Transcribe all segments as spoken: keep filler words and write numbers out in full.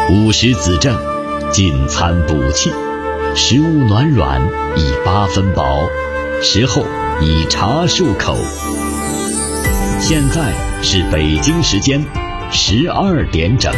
午时子正，进餐补气，食物暖软，以八分饱，食后以茶漱口。现在是北京时间十二点整。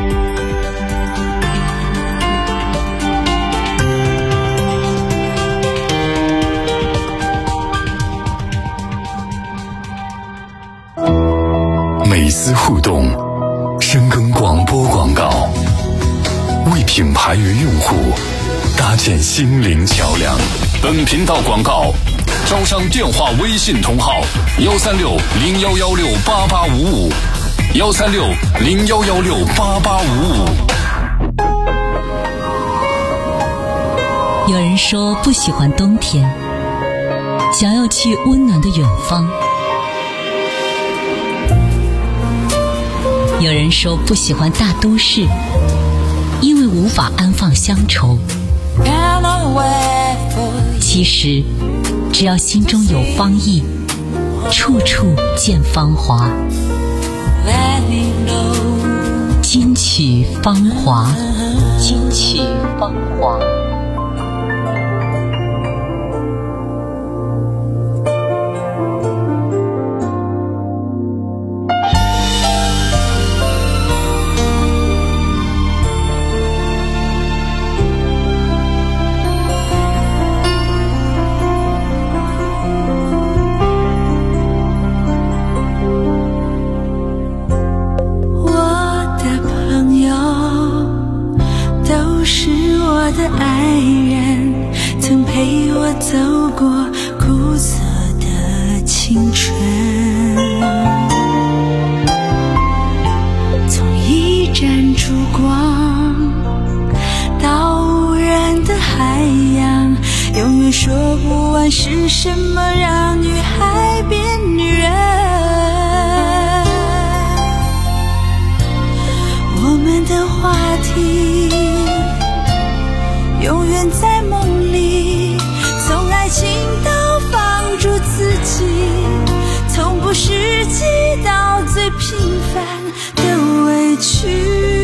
美思互动，深耕广播广告，为品牌与用户搭建心灵桥梁。本频道广告招商电话微信同号：幺三六零幺幺六八八五五，幺三六零幺幺六八八五五。 有人说不喜欢冬天，想要去温暖的远方。有人说不喜欢大都市，因为无法安放乡愁。其实只要心中有芳意，处处见芳华。金曲芳华，金曲芳华。 是什么让女孩变女人？我们的话题永远在梦里，从爱情到放逐自己，从不实际到最平凡的委屈。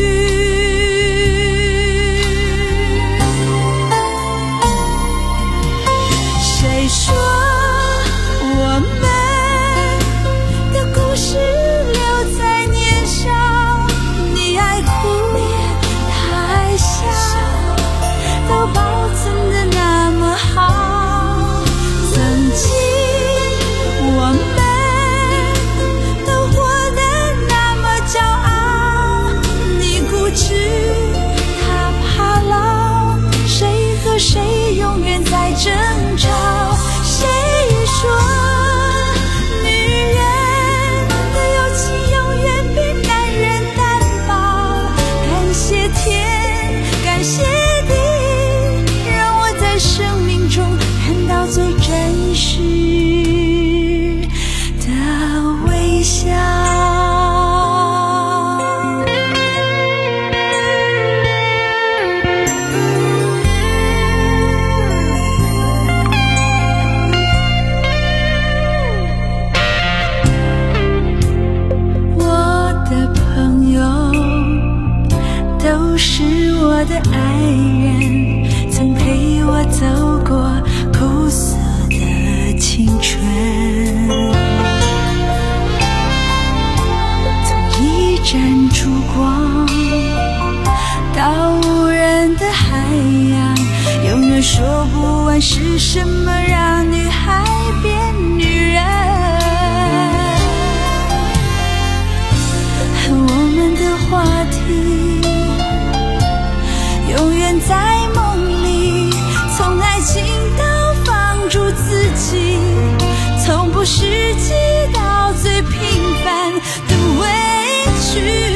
说我们的故事留在年少，你爱哭他爱笑，都保存得那么好。曾经我们都活得那么骄傲，你固执他怕老，谁和谁永远在争吵。谁说女人的勇气永远比男人单薄？感谢天，感谢地，让我在生命中看到最真实的微笑。我的爱人曾陪我走过苦涩的青春，从一盏烛光到无人的海洋，永远说不完是什么让女孩变女人。我们的话题永远在梦里，从爱情到放逐自己，从不实际到最平凡的委屈。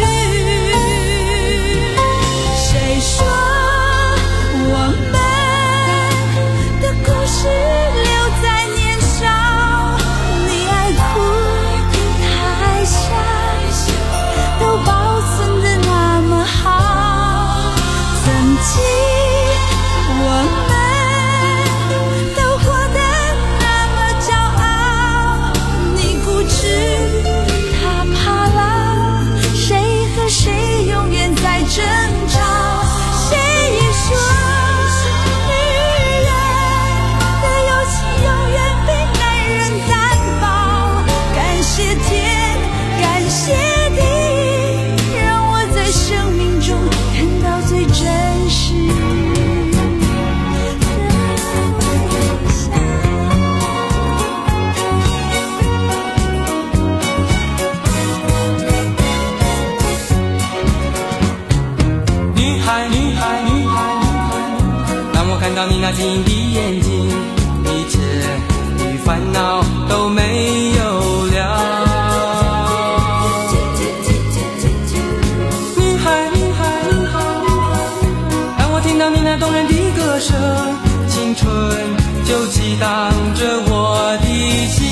谁说我们的故事留在年少，你爱哭他爱笑，都保存得那么好。曾经我们都活得那么骄傲，你紧闭眼睛，一切的烦恼都没有了。女孩女孩女孩女孩，当我听到你那动人的歌声，青春就激荡着我的心，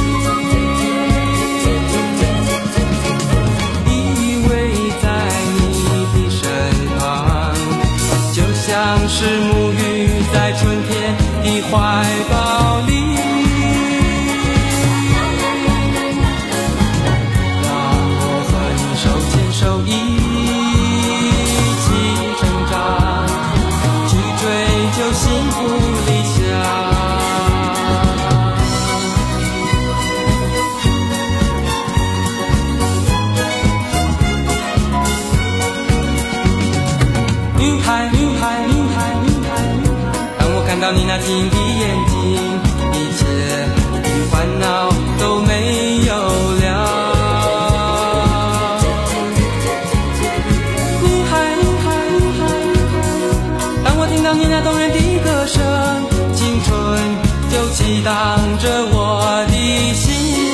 依偎在你的身旁，就像是沐浴在春天的怀抱里。让我和你手牵手一起成长，去追求幸福理想。女孩女孩女孩女孩女孩，当我看到你那紧闭眼睛，一切的烦恼都没有了。女孩女孩女孩女孩，当我听到你那动人的歌声，青春就激荡着我的心，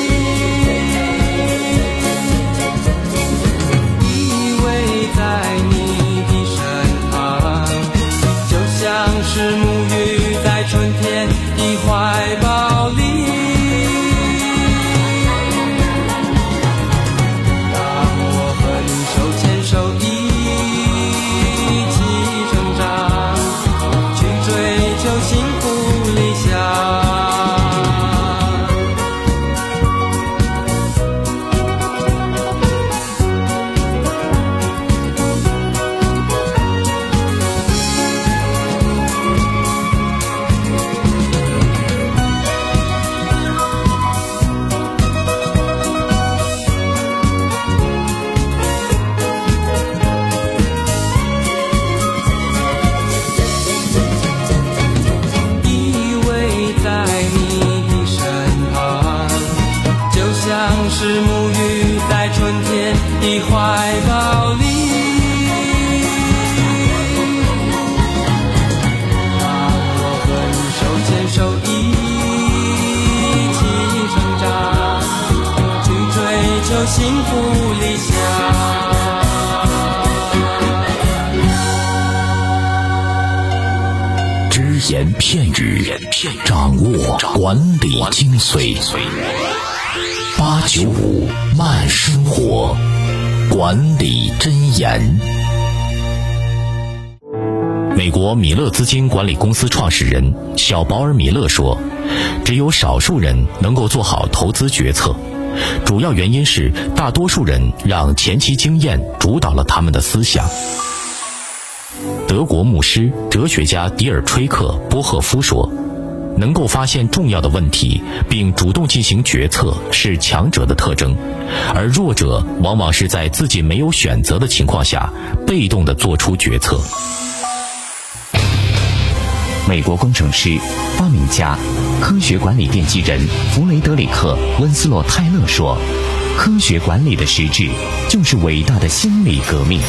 依偎在你的身旁，就像是沐浴在春天的怀抱里。让我和你手牵手一起成长，去追求幸福理想。是沐浴在春天的怀抱里，让我和你手牵手一起成长，去追求幸福理想。 只言片语，掌握管理精髓。八九五慢生活，管理箴言。美国米勒资金管理公司创始人小保尔·米勒说，只有少数人能够做好投资决策，主要原因是大多数人让前期经验主导了他们的思想。德国牧师、哲学家迪尔吹克·波赫夫说，能够发现重要的问题并主动进行决策是强者的特征，而弱者往往是在自己没有选择的情况下被动地做出决策。 美国工程师、发明家、科学管理奠基人弗雷德里克·温斯洛·泰勒说，科学管理的实质就是伟大的心理革命。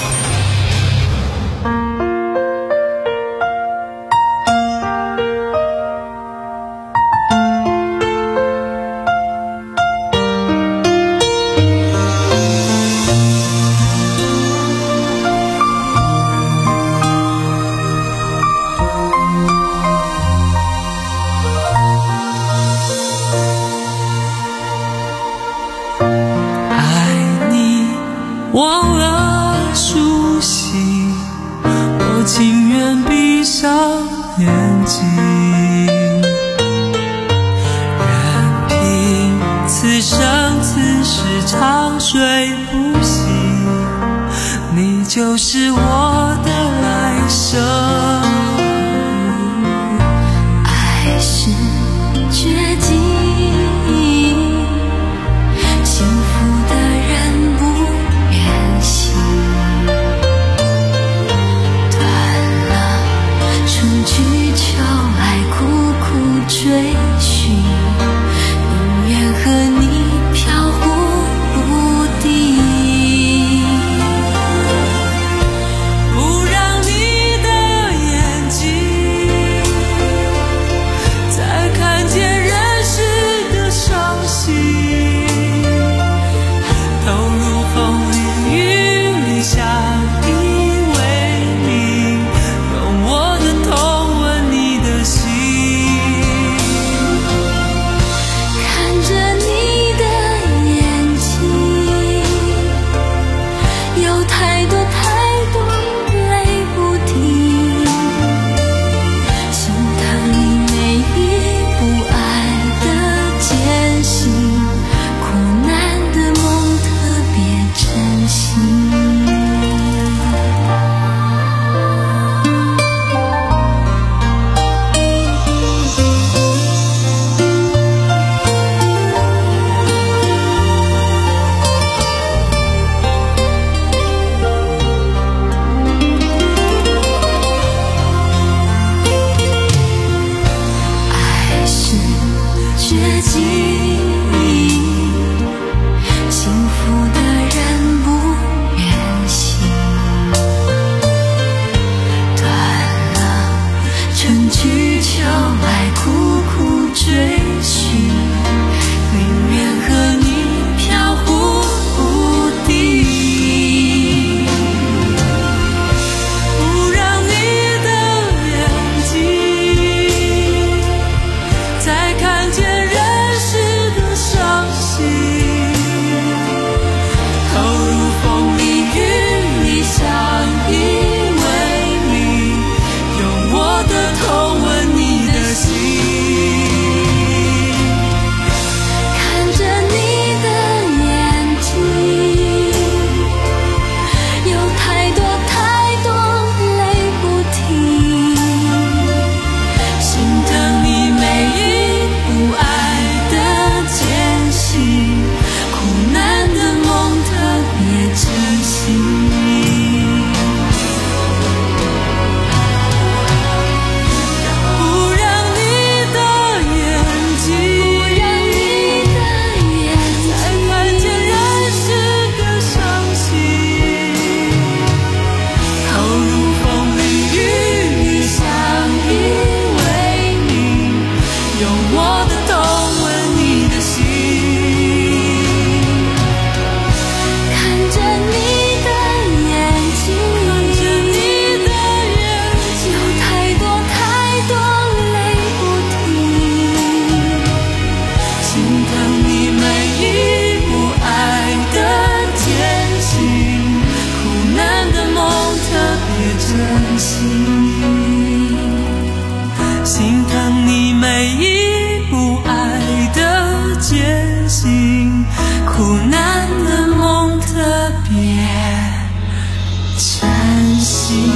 忘了熟悉，我情愿闭上眼睛，任凭此生此世长睡不醒，你就是我的来生。爱是绝境，幸福的人不愿醒，断了春去秋来苦苦追寻，宁愿和你飘忽不定，不让你的苦难的梦特别珍惜。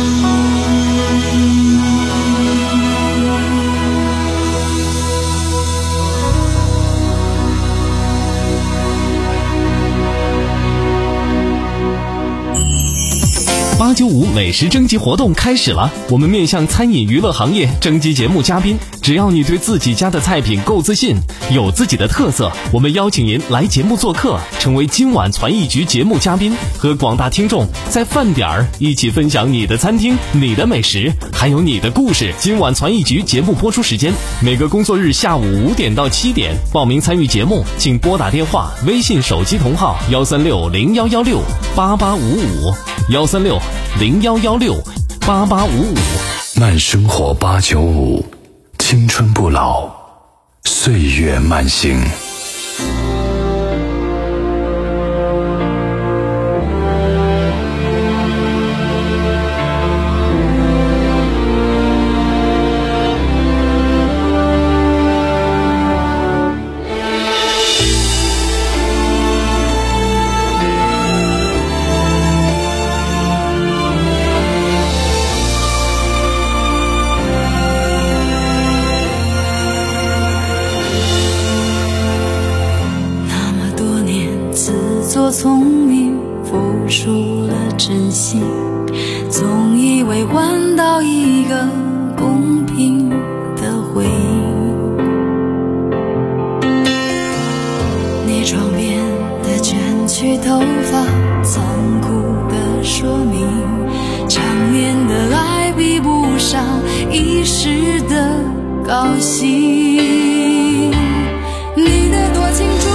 八九五美食征集活动开始了，我们面向餐饮娱乐行业征集节目嘉宾，只要你对自己家的菜品够自信，有自己的特色，我们邀请您来节目做客，成为今晚传艺局节目嘉宾，和广大听众在饭点儿一起分享你的餐厅、你的美食，还有你的故事。今晚传艺局节目播出时间每个工作日下午五点到七点，报名参与节目请拨打电话、微信手机同号幺三六零幺幺六八八五五幺三六零幺幺六八八五五。 慢生活八九五，青春不老，岁月慢行。 聪明付出了真心，总以为换到一个公平的回应。你床边的卷曲头发，残酷的说明，长年的爱比不上一时的高兴。你的多情注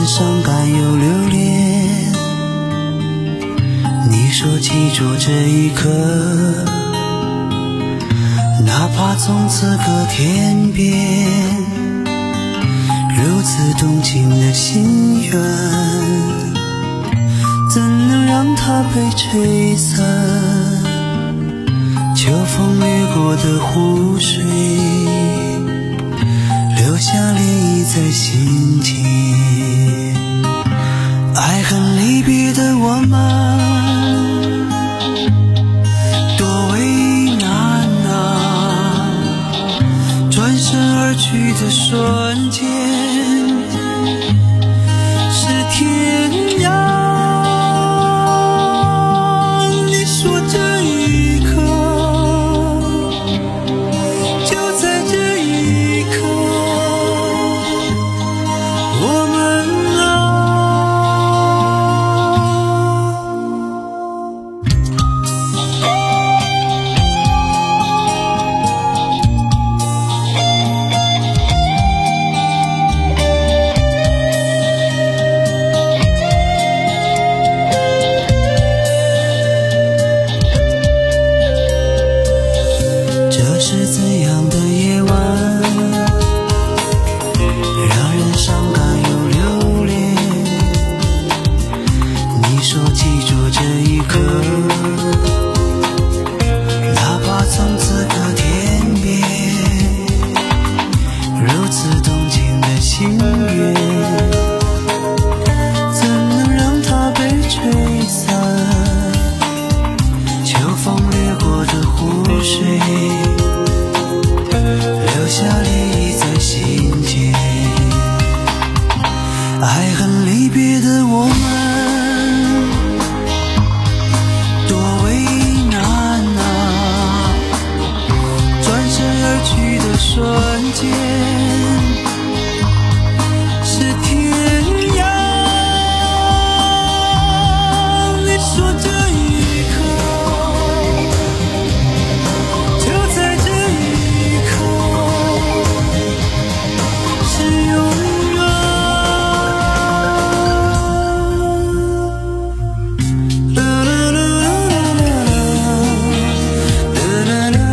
伤感又留恋。你说记住这一刻，哪怕从此隔天边，如此动情的心愿，怎能让它被吹散？秋风掠过的湖水，留下涟漪在心间。爱恨离别的我们，多为难啊！转身而去的瞬间，是天涯。你说这一刻，就在这一刻，我们啊。这是怎样的夜晚，让人伤感又留恋。你说记住这一刻，哪怕从此隔天边，如此动情的心愿，怎能让它被吹散？秋风掠过的湖水，留下涟漪在心间。爱恨离别的我们，多为难啊！转身而去的瞬间，是天涯。你说这一刻，就在这一刻，是永远。啦啦啦啦啦啦啦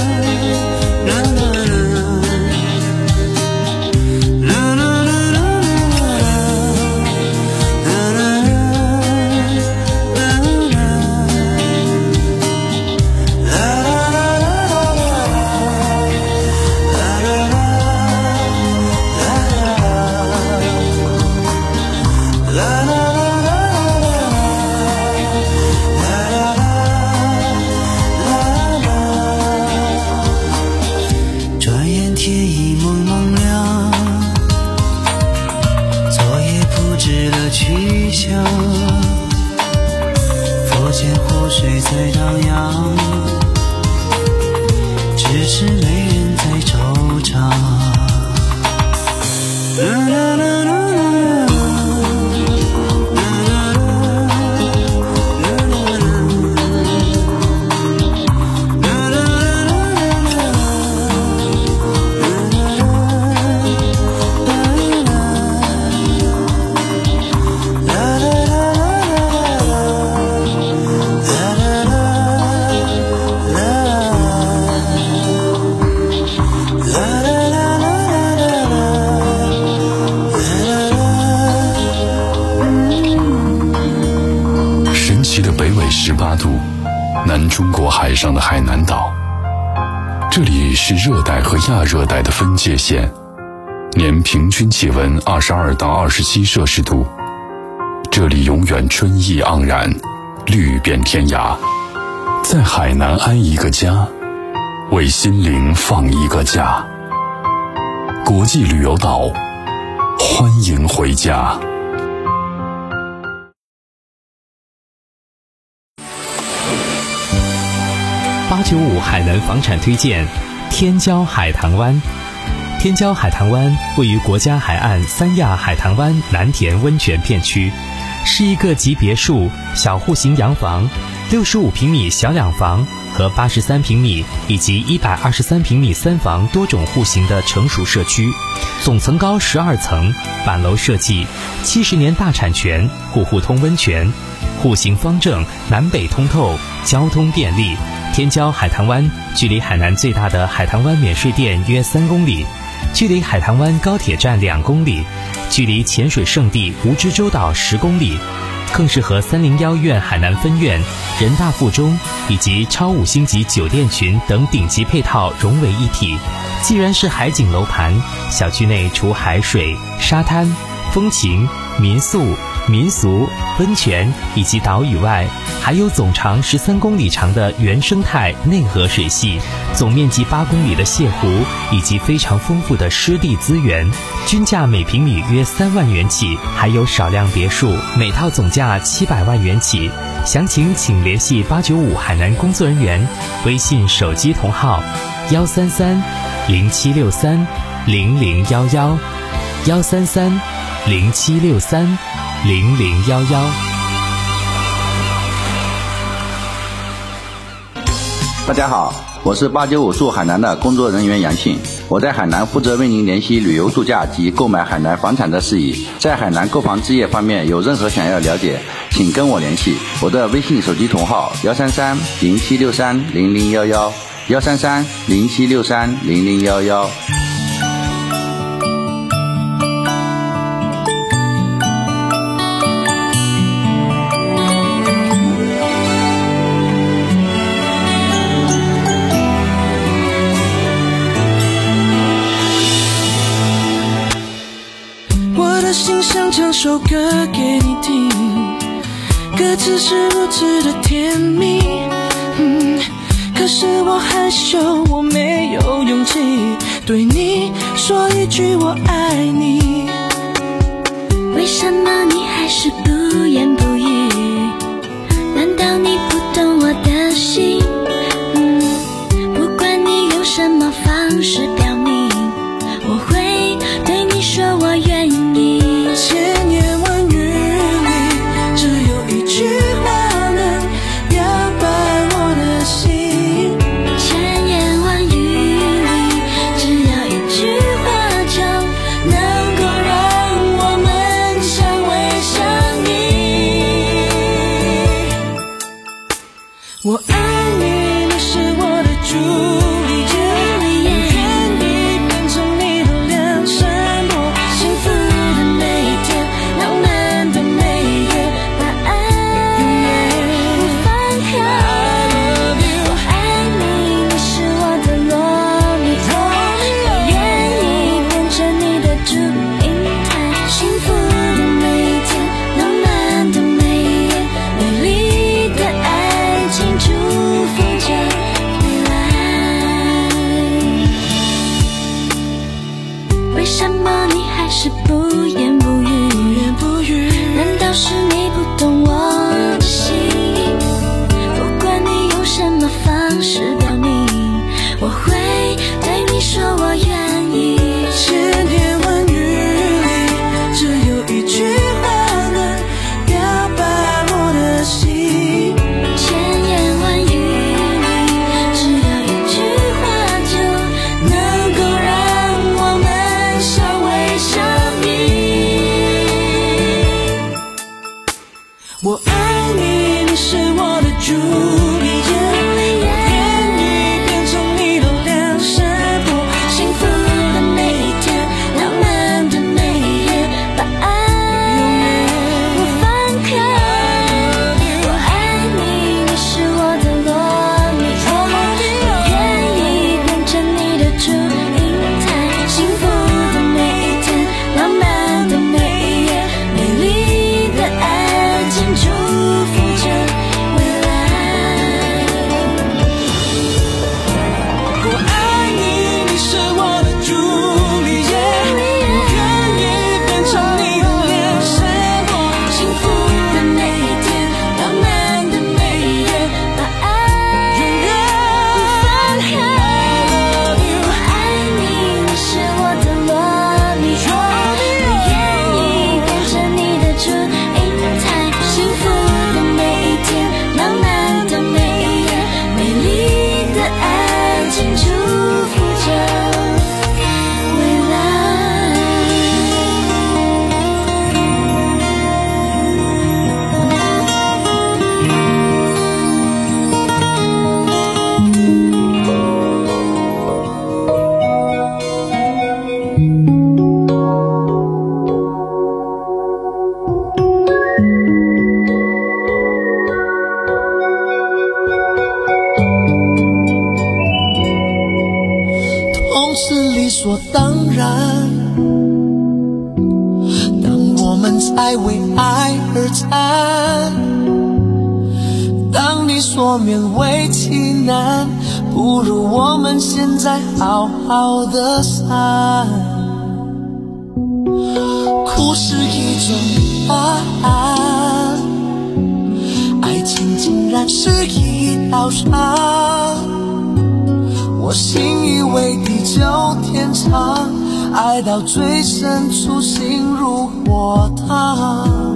转眼天已蒙蒙亮，昨夜不知了去向，佛前湖水在荡漾，只是没人在惆怅。啦啦啦啦十八度，南中国海上的海南岛，这里是热带和亚热带的分界线，年平均气温二十二到二十七摄氏度。这里永远春意盎然，绿遍天涯。在海南安一个家，为心灵放一个假。国际旅游岛，欢迎回家。 八九五海南房产推荐天骄海棠湾。天骄海棠湾位于国家海岸三亚海棠湾南田温泉片区， 是一个集别墅、小户型洋房、六十五平米小两房和八十三平米以及一百二十三平米三房多种户型的成熟社区，总层高十二层，板楼设计，七十年大产权，户户通温泉，户型方正，南北通透，交通便利，天郊海棠湾，距离海南最大的海棠湾免税店约三公里，距离海棠湾高铁站两公里，距离潜水圣地蜈支洲岛十公里，更是和三零幺院海南分院、人大附中以及超五星级酒店群等顶级配套融为一体。既然是海景楼盘，小区内除海水、沙滩、风情、民宿、民俗、温泉以及岛屿外，还有总长十三公里长的原生态内河水系，总面积八公里的泻湖，以及非常丰富的湿地资源，均价每平米约三万元起，还有少量别墅，每套总价七百万元起。详情请联系八九五海南工作人员，微信手机同号幺三三零七六三零零幺幺幺三三零七六三零零幺幺。 大家好，我是八九五住海南的工作人员杨庆，我在海南负责为您联系旅游度假及购买海南房产的事宜。在海南购房置业方面有任何想要了解，请跟我联系，我的微信手机同号幺三三零七六三零零幺幺幺三三零七六三零零幺幺。 唱首歌给你听，歌词是如此的甜蜜，嗯，可是我害羞，我没有勇气对你说一句我爱你。 为什么你还是不言不语？难道你不懂我的心？嗯，不管你用什么方式表明，我会对你说我愿意。 千言万语里，只有一句话能表白我的心。 千言万语里，只要一句话就能够让所当然。当我们在为爱而战，当你说勉为其难，不如我们现在好好的散。哭是一种答案，爱情竟然是一道伤。我信以为地久天长，爱到最深处心如火烫。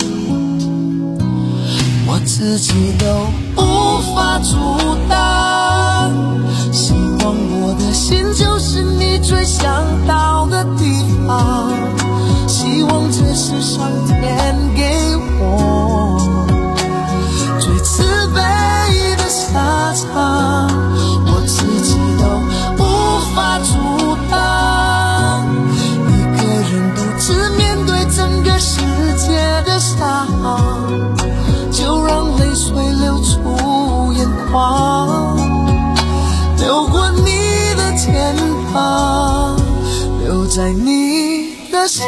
我自己都无法阻挡，希望我的心就是你最想到的地方，希望这是上天给我最慈悲的下场。我自己都无法阻挡，一个人独自面对整个世界的伤，就让泪水流出眼眶，流过你的肩膀，留在你的心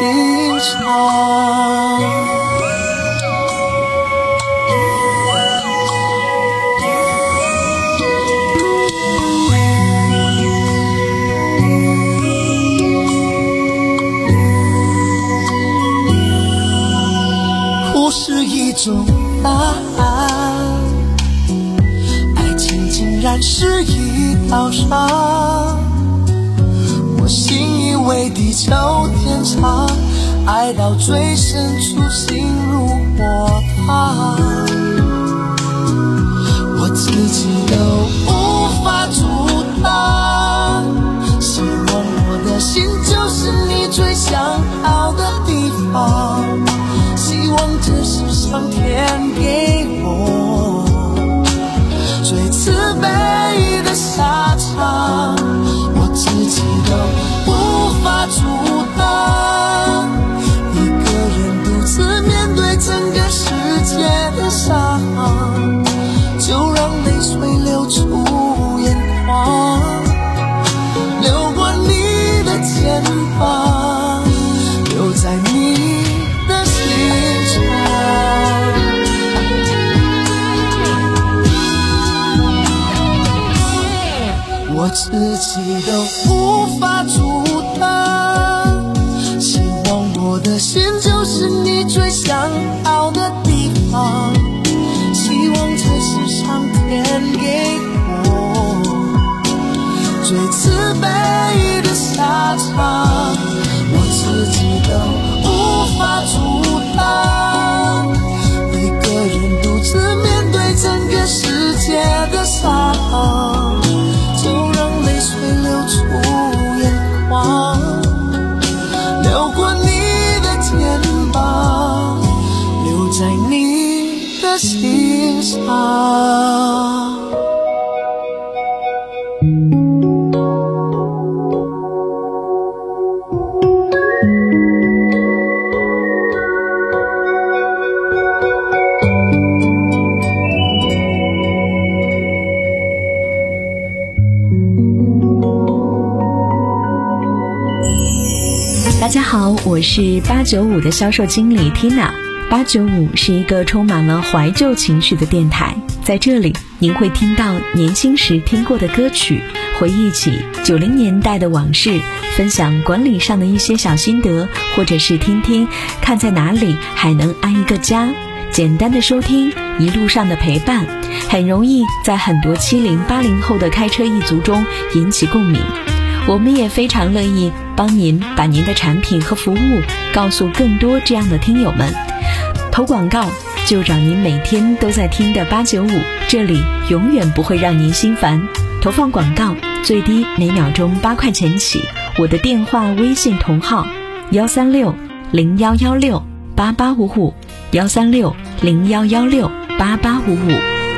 上。哭是一种答案，爱情竟然是一道伤。我信以为地久天长，爱到最深处心如火烫。我自己都无法阻挡，希望我的心就是你最想到的地方，希望这是上天给我最慈悲的下场。我自己都无法阻挡，一个人独自面对整个世界的伤，就让泪水流出眼眶，流过你的肩膀，留在你的心上。我自己都无法阻挡，希望我的心就是你最想到的地方，希望这是上天给我最慈悲的下场。我自己都无法阻挡，一个人独自面对整个世界的伤，就让泪水流出眼眶，流过你的肩膀，留在你的心上。 大家好，我是八九五的销售经理 Tina。 八九五是一个充满了怀旧情绪的电台，在这里您会听到年轻时听过的歌曲，回忆起九零年代的往事，分享管理上的一些小心得，或者是听听看在哪里还能安一个家。简单的收听，一路上的陪伴，很容易在很多七零八零后的开车一族中引起共鸣。我们也非常乐意帮您把您的产品和服务告诉更多这样的听友们。投广告就找您每天都在听的八九五，这里永远不会让您心烦。投放广告最低每秒钟八块钱起，我的电话微信同号幺三六零幺幺六八八五五，幺三六零幺幺六八八五五。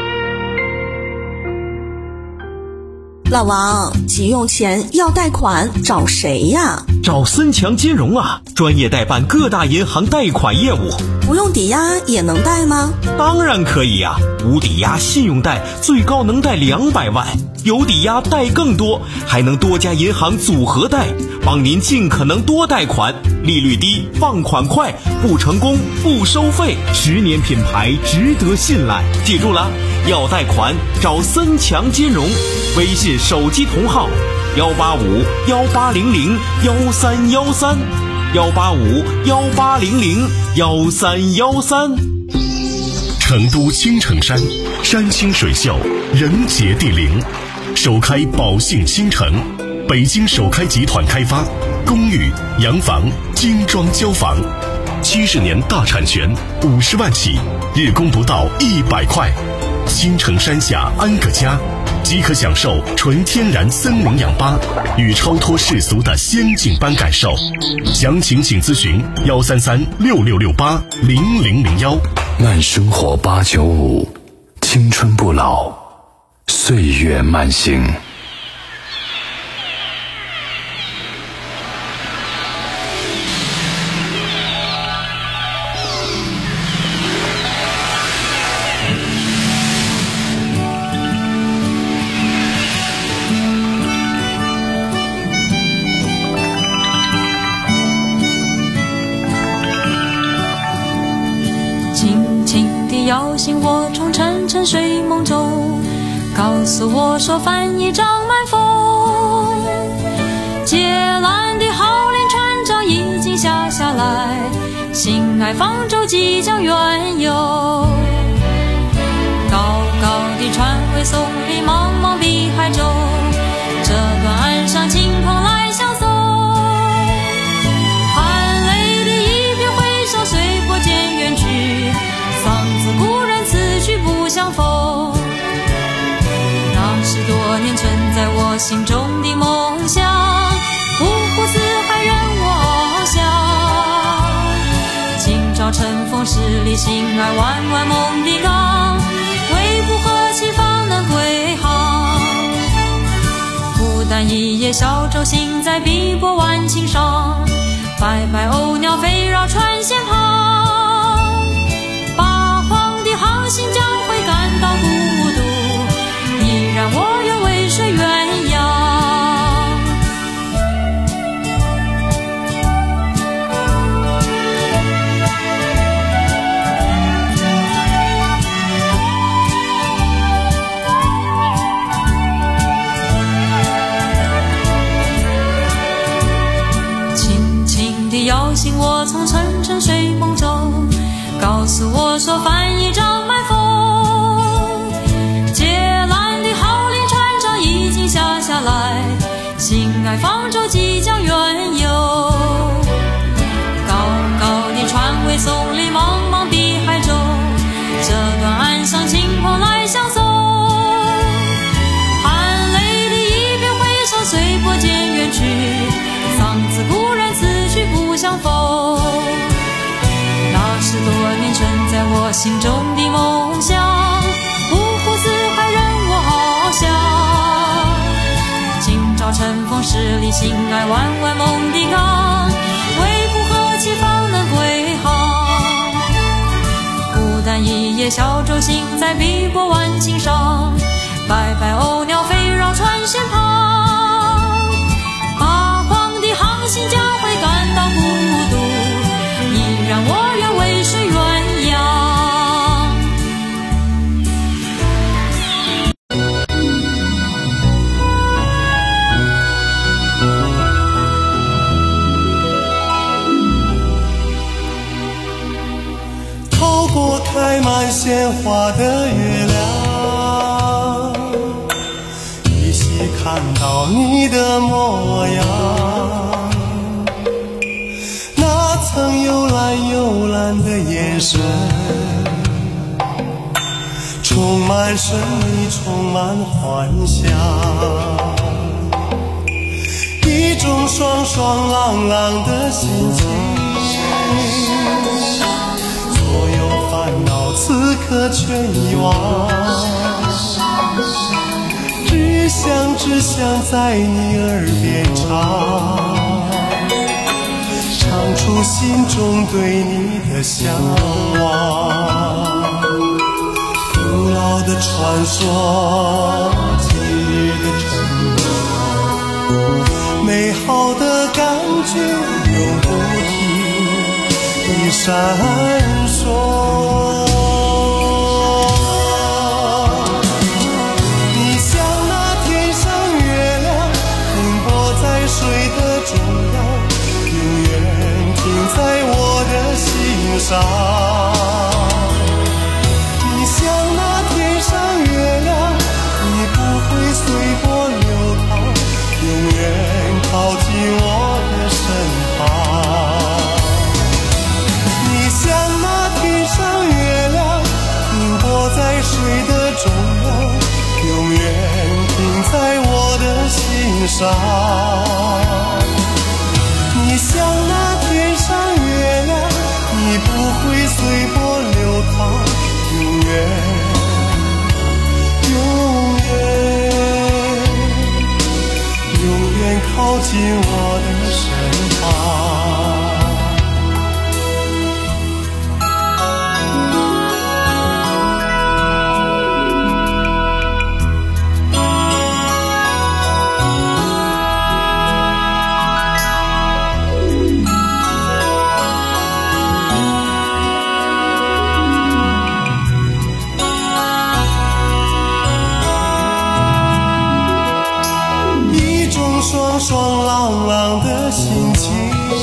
老王，急用钱要贷款找谁呀？ 找森强金融啊，专业代办各大银行贷款业务， 不用抵押也能贷吗？ 当然可以呀、啊！无抵押信用贷最高能贷两百万，有抵押贷更多，还能多家银行组合贷，帮您尽可能多贷款，利率低，放款快，不成功不收费，十年品牌，值得信赖。记住了，要贷款找森强金融，微信手机同号幺八五幺八零零幺三幺三。幺八五幺八零零幺三幺三。 成都青城山，山清水秀，人杰地灵，首开宝信新城，北京首开集团开发，公寓、洋房、精装交房，七十年大产权，五十万起，日供不到一百块。青城山下安个家，即可享受纯天然森林氧吧与超脱世俗的仙境般感受。详情请咨询幺三三六六六八零零零幺。 慢生活八九五，青春不老，岁月慢行。 摇醒我从沉沉睡梦中，告诉我说帆已张满风，借蓝的号令船长已经下下来，心爱方舟即将远游。高高的船尾耸立茫茫碧海中，这段岸上晴空来相送，含泪的一别挥手，随波渐远去，方自故人此去不相逢。那是多年存在我心中的梦想，五湖四海任我想。今朝乘风十里，心爱弯弯梦的港，为不和气方能归航。孤单一叶小舟行在碧波万顷上，白白鸥鸟飞绕船舷旁，航行将会感到孤独，依然我愿为谁鸳鸯。轻轻地摇醒我从沉沉睡梦中，告诉我说帆已张满风，借蓝的号令船长已经下下来，心爱方舟即将远游。高高的船尾耸立茫茫碧海中，这段岸上晴空来相送，含泪的一别挥手，随波渐远去，方自故人此去不相逢。那是多年存在我心中的梦想，五湖四海任我想。今朝乘风十里，心爱弯弯梦的港，为不和气方能归航。孤单一叶小舟行在碧波万顷上，白白鸥鸟飞绕船舷旁，八方的航行将会感到孤独，依然我愿为谁鸳鸯。 透过开满鲜花的月亮，依稀看到你的模样，那曾幽蓝幽蓝的眼神，充满神秘，充满幻想，一种爽爽朗朗的心情，所有烦恼此刻全遗忘，只想只想在你耳边唱，唱出心中对你的向往。古老的传说，今日的承诺，美好的感觉永不停地闪烁。你像那天上月亮，停泊在水的中央，永远停在我的心上。你像那天上月亮，你不会随波流淌，永远靠近我的身旁。你像那天上月亮，停泊在水的中央，永远停在我的心上。你像那天上月亮，你不会随波流淌，永远永远永远靠近我的身旁。爽爽朗朗的心情，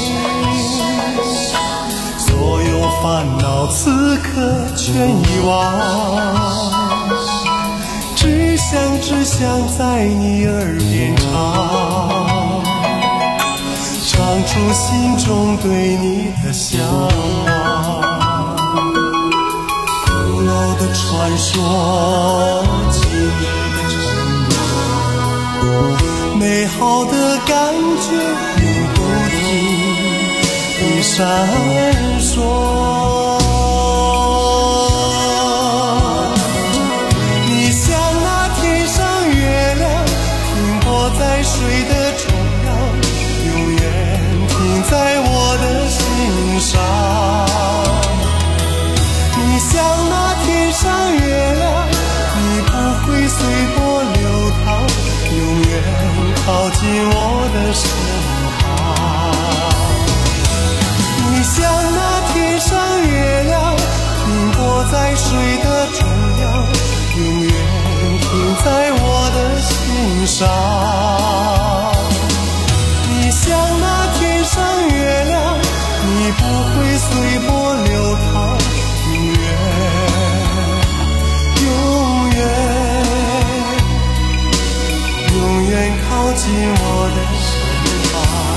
所有烦恼此刻全遗忘，只想只想在你耳边唱，唱出心中对你的向往。古老的传说，今日的承诺，美好的感觉永不停地闪烁。你像那天上月亮，停泊在水的中央，永远停在我的心上。你像那天上月亮，你不会随波流淌，永远靠近我的身旁。你像那天上月亮，停泊在水的中央，永远停在我的心上。你像那天上月亮，你不会随波流淌，永远永远永远靠近我的身旁。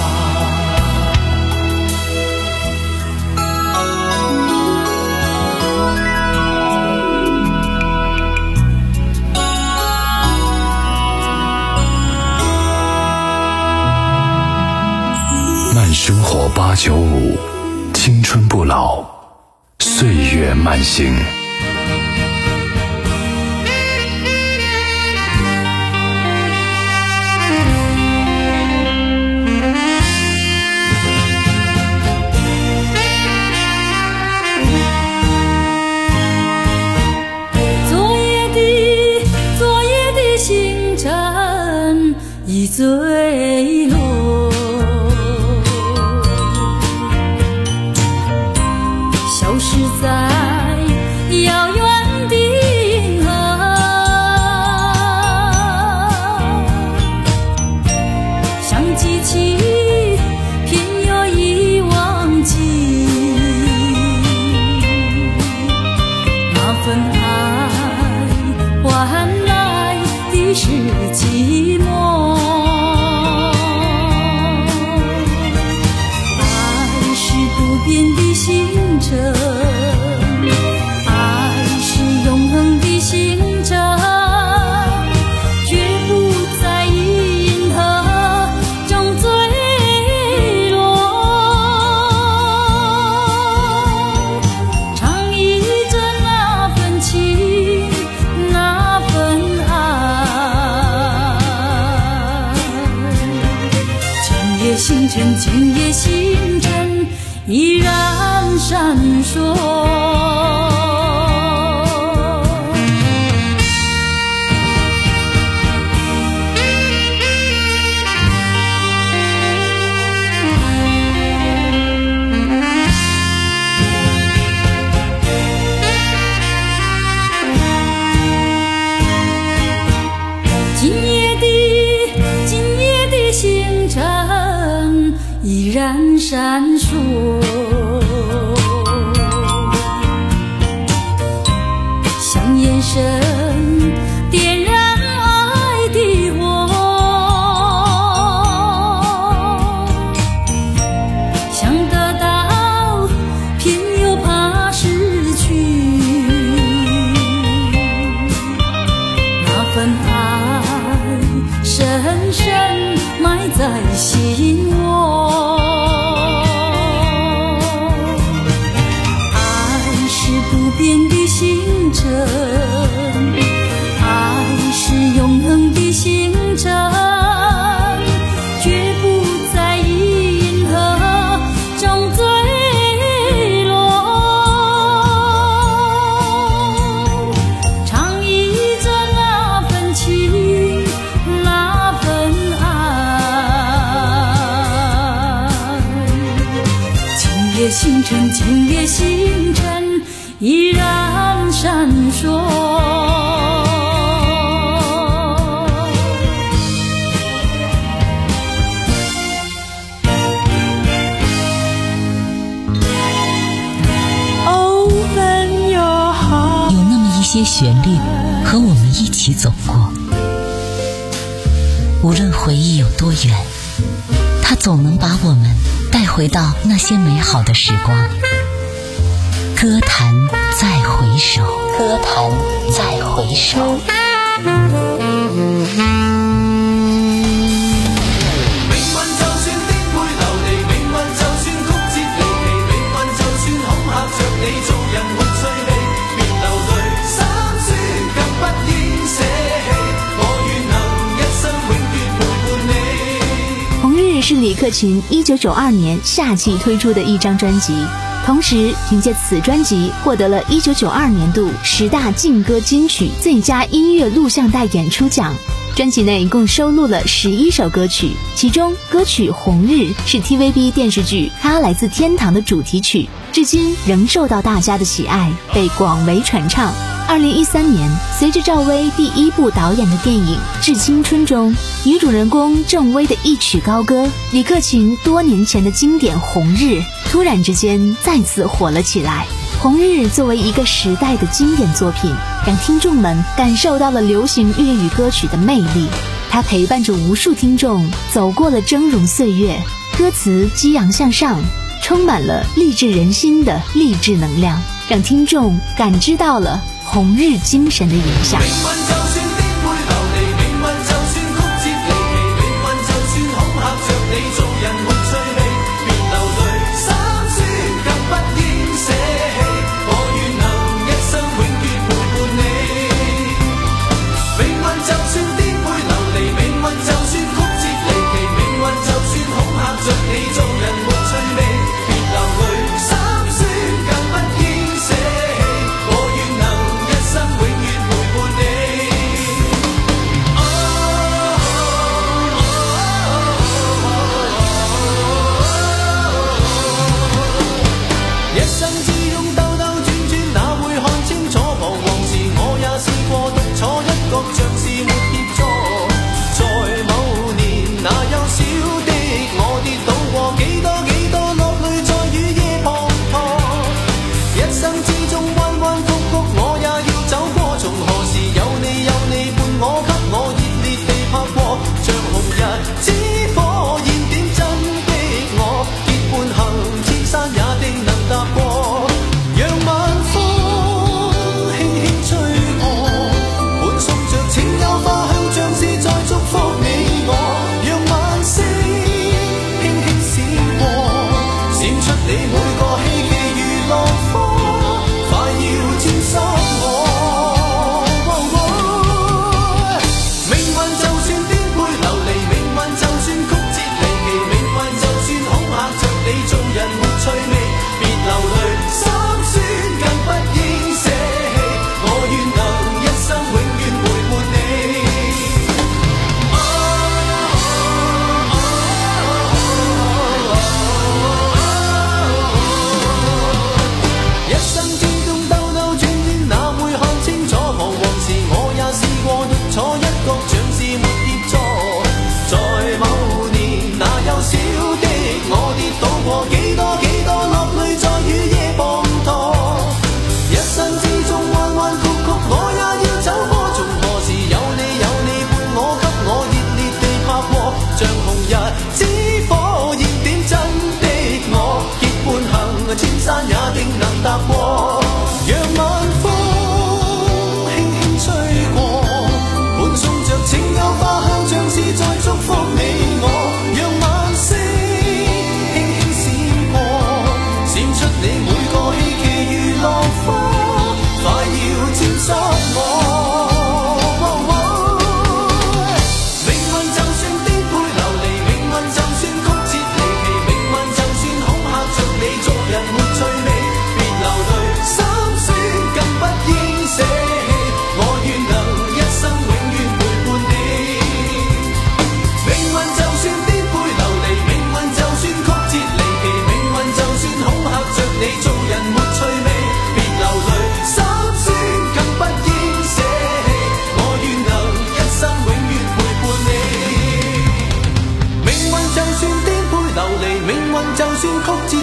慢生活八九五，青春不老，岁月慢行。 坠落，消失在遥远的银河，像机器偏又已忘记那份爱换来的是寂寞。爱是永恒的星辰，绝不在银河中坠落。唱忆着那份情，那份爱。今夜星辰，今夜星辰。 依然闪烁。依然闪烁，像眼神点燃爱的火，想得到偏又怕失去，那份爱深深埋在心窝。不变的星辰，爱是永恒的星辰，绝不在银河中坠落。唱忆着那份情，那份爱。今夜星辰，今夜星辰。依然闪烁。 Open your heart。有那么一些旋律和我们一起走过，无论回忆有多远，它总能把我们带回到那些美好的时光。歌坛再回首，歌坛再回首。 红日是李克勤一九九二年夏季推出的一张专辑。同时凭借此专辑获得了一九九二年度十大劲歌金曲最佳音乐录像带演出奖。专辑内共收录了十一首歌曲，其中歌曲《红日》是 T V B 电视剧《他来自天堂》的主题曲，至今仍受到大家的喜爱，被广为传唱。二零一三年，随着赵薇第一部导演的电影《致青春》中女主人公郑薇的一曲高歌，李克勤多年前的经典《红日》突然之间再次火了起来。《红日》作为一个时代的经典作品，让听众们感受到了流行粤语歌曲的魅力。它陪伴着无数听众走过了峥嵘岁月，歌词激昂向上，充满了励志人心的励志能量，让听众感知到了红日精神的影响。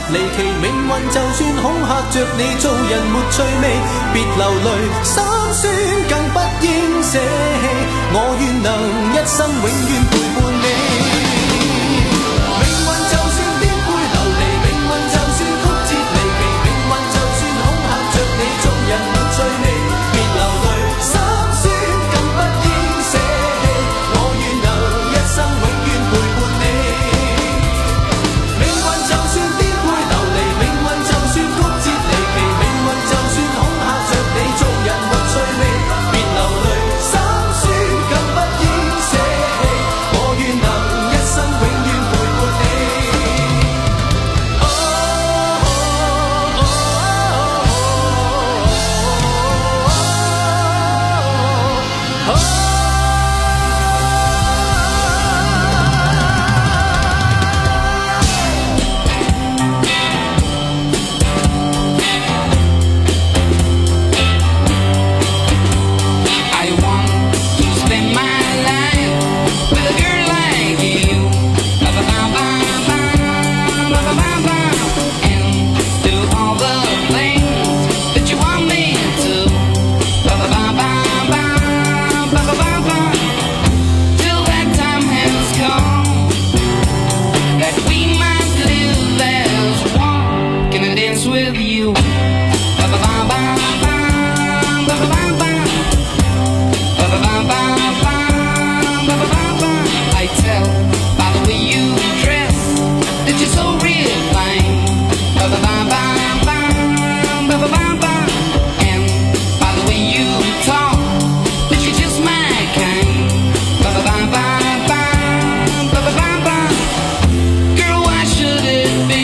離奇，命運就算恐嚇着你，做人沒趣味，別流淚，心酸更不應捨棄，我願能一生永遠陪伴你。命運就算顛沛流離，命運就算曲折離奇，命運就算恐嚇着你，做人沒趣味，別流淚，心酸更不應捨棄，我願能一生永遠陪伴你。命運就算顛沛流離，命運就算曲折離奇，命運就算恐嚇着你，做人沒趣味，別流淚，心酸更不應捨棄，我願能一生永遠陪伴你。With you, ba ba ba ba ba ba ba ba ba ba ba ba ba ba ba ba. I tell by the way you dress that you're so refined. Ba ba ba ba ba ba ba ba ba. And by the way you talk that you're just my kind. Ba ba ba ba ba ba ba ba ba. Girl, why should it be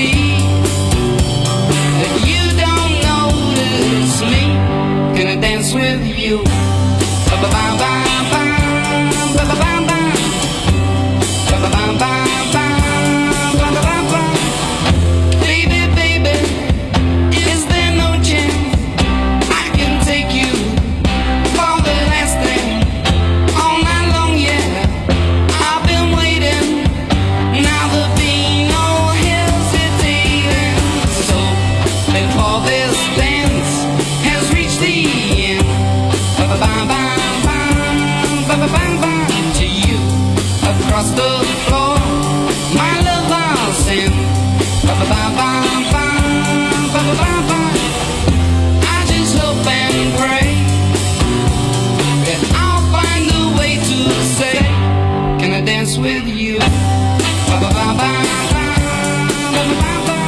you don't notice me? Gonna dance with you. Ba ba ba ba ba ba ba ba ba ba ba ba ba ba ba ba ba ba. Baby, baby, is there no chance I can take you for the last thing all night long? Yeah, I've been waiting. Now there'll be no hesitating. So before this dance has reached the end, ba ba ba ba ba ba ba ba ba, to you across the floor, my love I'll send. Ba ba ba ba ba ba ba ba ba. I just hope and pray that I'll find a way to say, can I dance with you? Ba ba ba ba ba ba ba ba ba.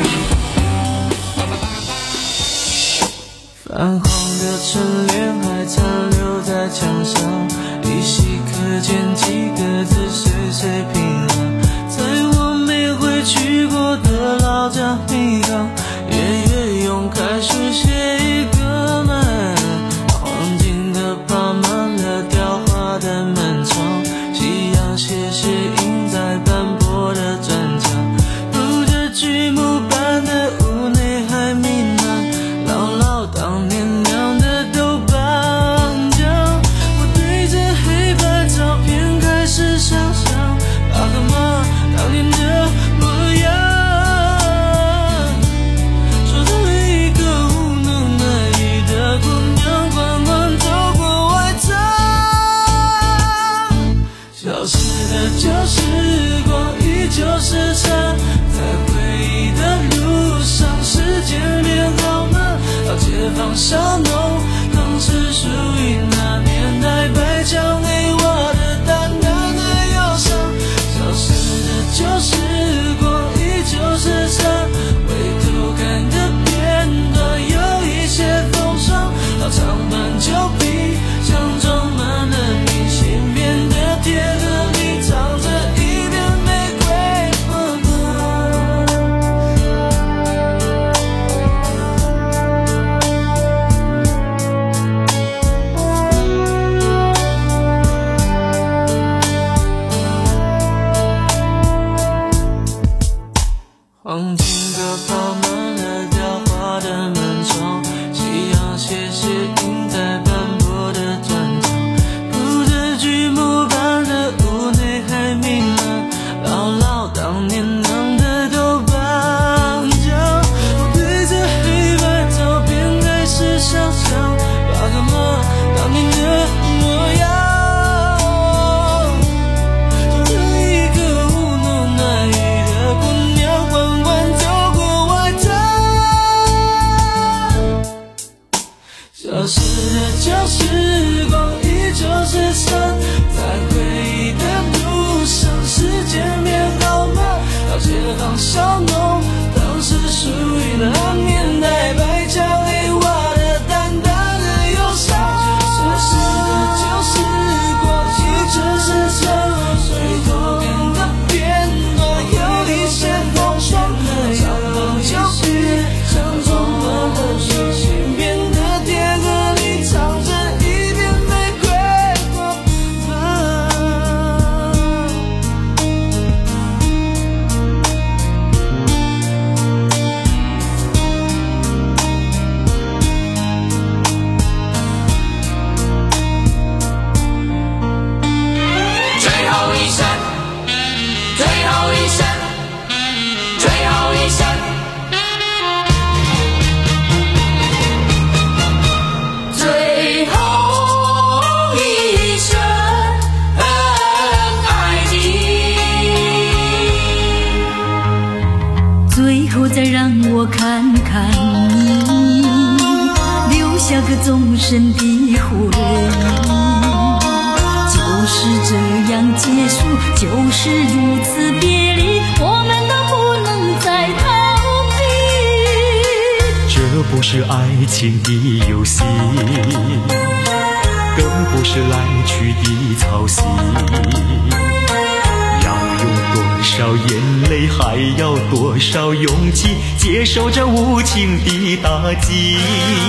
泛黄的春联还残留在墙上，依稀可见几个字岁岁平安。在我没回去过的老家米岗，爷爷用楷书写一个门，黄金的爬满了雕花的门窗，夕阳斜斜映在斑驳的砖墙，读着剧目般的屋内还弥漫姥姥当年酿的豆瓣酱。我对着黑白照片开始想象爸和妈当年的模样，说着一个无能为力的姑娘缓缓走过外场。消失的旧时光依旧是长，在回忆的路上时间变好慢，老街坊小弄堂是属于那年代白墙黑瓦的淡淡的忧伤。消失的旧时光依旧是长，回头看的片段有一些风霜，老长板旧皮箱装满了明信片的铁盒里藏着一片玫瑰花瓣。 消失的旧时光，依旧是伤，在回忆的路上，时间变好慢，到街坊小弄，当时属于那年代，白墙黑瓦的淡淡的忧伤。消失的旧时光，依旧是伤，最后变的片段，有一些风霜，长了就别想中了的事情变得天歌里唱着一遍玫瑰花瓣。 最后一声，最后一声，最后一声。最后一声爱你， 最后再让我看看你，留下个终身的回忆。就是这样结束，就是如此别离，我们都不能再逃避。 这不是爱情的游戏，更不是来去的操心。要用多少眼泪，还要多少勇气，接受这无情的打击。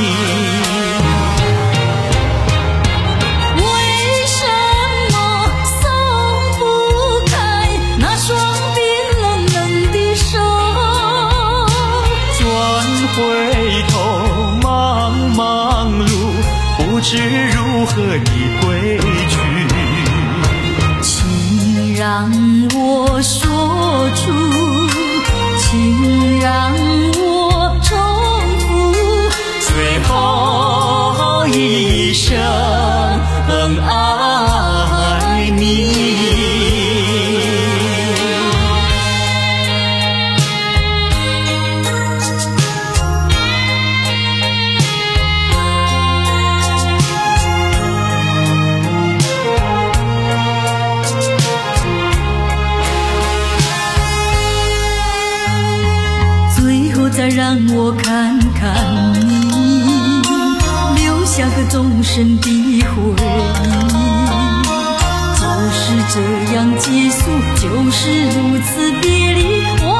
为什么松不开那双冰冷冷的手？ 转回头，茫茫路，不知如何的归去。 请让我说出，请让我重复最后一声爱你。 最后再让我看看你，留下个终身的回忆。就是这样结束，就是如此别离。我